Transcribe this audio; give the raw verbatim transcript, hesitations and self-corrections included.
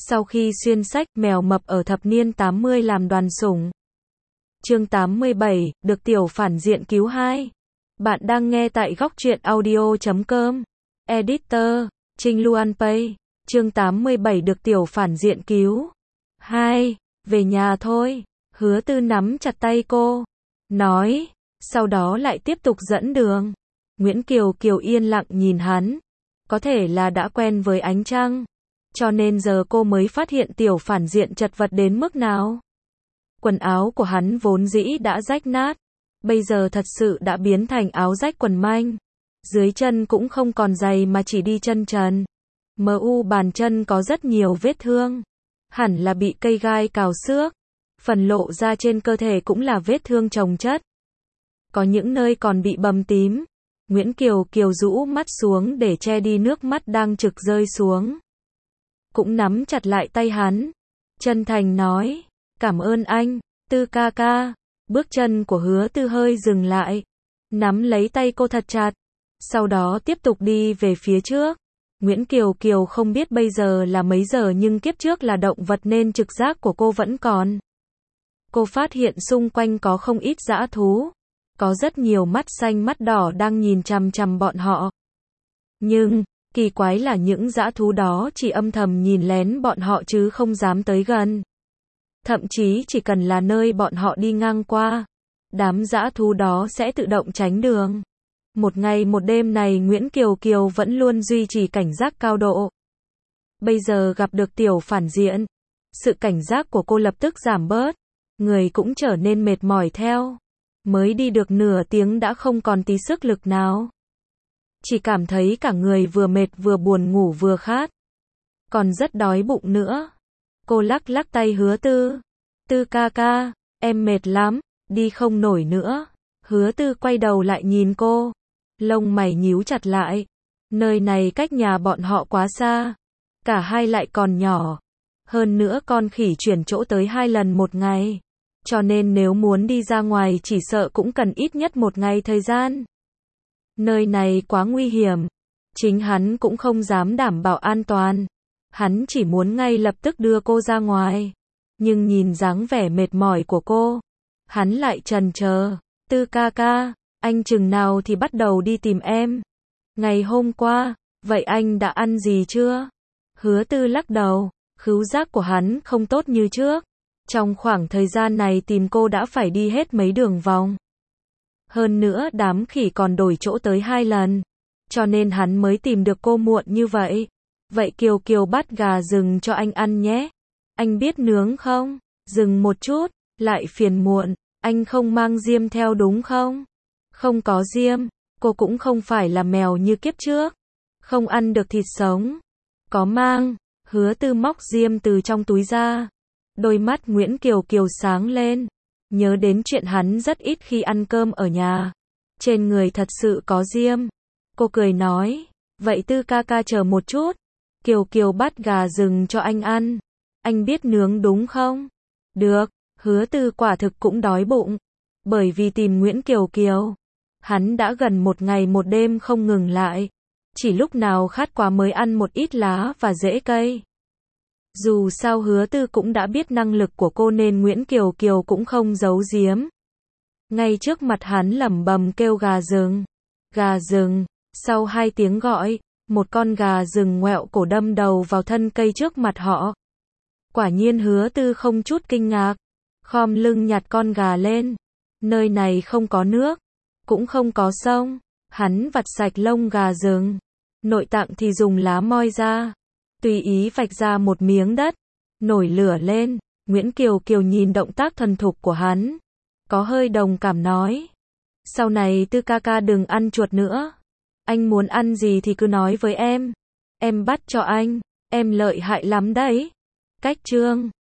Sau khi xuyên sách, mèo mập ở thập niên tám mươi làm đoàn sủng. Chương tám mươi bảy, được tiểu phản diện cứu hai. Bạn đang nghe tại góc truyện audio chấm com. Editor, Trinh Luan Pay. Chương tám mươi bảy được tiểu phản diện cứu. hai. Về nhà thôi. Hứa Tư nắm chặt tay cô. Nói. Sau đó lại tiếp tục dẫn đường. Nguyễn Kiều Kiều yên lặng nhìn hắn. Có thể là đã quen với ánh trăng. Cho nên giờ cô mới phát hiện tiểu phản diện chật vật đến mức nào. Quần áo của hắn vốn dĩ đã rách nát. Bây giờ thật sự đã biến thành áo rách quần manh. Dưới chân cũng không còn giày mà chỉ đi chân trần. Mờ u bàn chân có rất nhiều vết thương. Hẳn là bị cây gai cào xước. Phần lộ ra trên cơ thể cũng là vết thương chồng chất. Có những nơi còn bị bầm tím. Nguyễn Kiều Kiều rũ mắt xuống để che đi nước mắt đang trực rơi xuống. Cũng nắm chặt lại tay hắn. Chân thành nói. Cảm ơn anh, Tư ca ca. Bước chân của Hứa Tư hơi dừng lại. Nắm lấy tay cô thật chặt. Sau đó tiếp tục đi về phía trước. Nguyễn Kiều Kiều không biết bây giờ là mấy giờ nhưng kiếp trước là động vật nên trực giác của cô vẫn còn. Cô phát hiện xung quanh có không ít dã thú. Có rất nhiều mắt xanh mắt đỏ đang nhìn chằm chằm bọn họ. Nhưng, kỳ quái là những dã thú đó chỉ âm thầm nhìn lén bọn họ chứ không dám tới gần. Thậm chí chỉ cần là nơi bọn họ đi ngang qua, đám dã thú đó sẽ tự động tránh đường. Một ngày một đêm này Nguyễn Kiều Kiều vẫn luôn duy trì cảnh giác cao độ. Bây giờ gặp được tiểu phản diện, sự cảnh giác của cô lập tức giảm bớt, người cũng trở nên mệt mỏi theo. Mới đi được nửa tiếng đã không còn tí sức lực nào. Chỉ cảm thấy cả người vừa mệt vừa buồn ngủ vừa khát. Còn rất đói bụng nữa. Cô lắc lắc tay Hứa Tư. Tư ca ca, em mệt lắm, đi không nổi nữa. Hứa Tư quay đầu lại nhìn cô. Lông mày nhíu chặt lại. Nơi này cách nhà bọn họ quá xa. Cả hai lại còn nhỏ. Hơn nữa con khỉ chuyển chỗ tới hai lần một ngày. Cho nên nếu muốn đi ra ngoài chỉ sợ cũng cần ít nhất một ngày thời gian. Nơi này quá nguy hiểm. Chính hắn cũng không dám đảm bảo an toàn. Hắn chỉ muốn ngay lập tức đưa cô ra ngoài. Nhưng nhìn dáng vẻ mệt mỏi của cô, hắn lại chần chờ. Tư ca ca, anh chừng nào thì bắt đầu đi tìm em? Ngày hôm qua, vậy anh đã ăn gì chưa? Hứa Tư lắc đầu, khứu giác của hắn không tốt như trước. Trong khoảng thời gian này tìm cô đã phải đi hết mấy đường vòng. Hơn nữa đám khỉ còn đổi chỗ tới hai lần. Cho nên hắn mới tìm được cô muộn như vậy. Vậy Kiều Kiều bắt gà rừng cho anh ăn nhé. Anh biết nướng không? Dừng một chút, lại phiền muộn. Anh không mang diêm theo đúng không? Không có diêm, cô cũng không phải là mèo như kiếp trước. Không ăn được thịt sống. Có mang. Hứa Tư móc diêm từ trong túi ra. Đôi mắt Nguyễn Kiều Kiều sáng lên. Nhớ đến chuyện hắn rất ít khi ăn cơm ở nhà. Trên người thật sự có diêm. Cô cười nói. Vậy Tư ca ca chờ một chút. Kiều Kiều bắt gà rừng cho anh ăn. Anh biết nướng đúng không? Được. Hứa Tư quả thực cũng đói bụng. Bởi vì tìm Nguyễn Kiều Kiều, hắn đã gần một ngày một đêm không ngừng lại. Chỉ lúc nào khát quá mới ăn một ít lá và rễ cây. Dù sao Hứa Tư cũng đã biết năng lực của cô nên Nguyễn Kiều Kiều cũng không giấu giếm. Ngay trước mặt hắn lẩm bẩm kêu gà rừng. Gà rừng. Sau hai tiếng gọi, một con gà rừng ngoẹo cổ đâm đầu vào thân cây trước mặt họ. Quả nhiên Hứa Tư không chút kinh ngạc. Khom lưng nhặt con gà lên. Nơi này không có nước. Cũng không có sông. Hắn vặt sạch lông gà rừng. Nội tạng thì dùng lá moi ra. Tùy ý vạch ra một miếng đất. Nổi lửa lên. Nguyễn Kiều Kiều nhìn động tác thuần thục của hắn. Có hơi đồng cảm nói. Sau này Tư ca ca đừng ăn chuột nữa. Anh muốn ăn gì thì cứ nói với em. Em bắt cho anh. Em lợi hại lắm đấy. Cách chương